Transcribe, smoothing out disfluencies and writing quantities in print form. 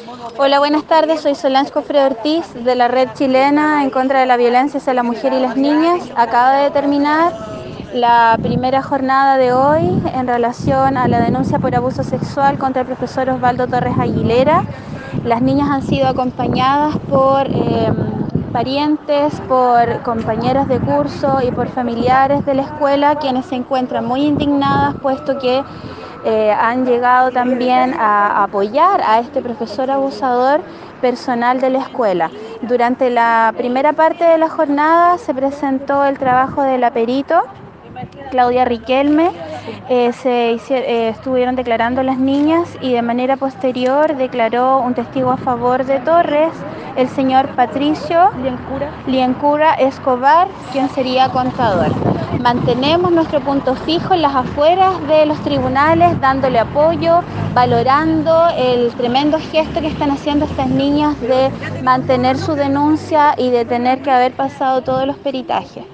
Hola, buenas tardes. Soy Solange Cofre Ortiz de la Red Chilena en contra de la violencia hacia la mujer y las niñas. Acaba de terminar la primera jornada de hoy en relación a la denuncia por abuso sexual contra el profesor Osvaldo Torres Aguilera. Las niñas han sido acompañadas por parientes, por compañeros de curso y por familiares de la escuela, quienes se encuentran muy indignadas, puesto que han llegado también a apoyar a este profesor abusador personal de la escuela. Durante la primera parte de la jornada se presentó el trabajo de la perito Claudia Riquelme, estuvieron declarando las niñas y de manera posterior declaró un testigo a favor de Torres, el señor Patricio Liencura Escobar, quien sería contador. Mantenemos nuestro punto fijo en las afueras de los tribunales, dándole apoyo, valorando el tremendo gesto que están haciendo estas niñas de mantener su denuncia y de tener que haber pasado todos los peritajes.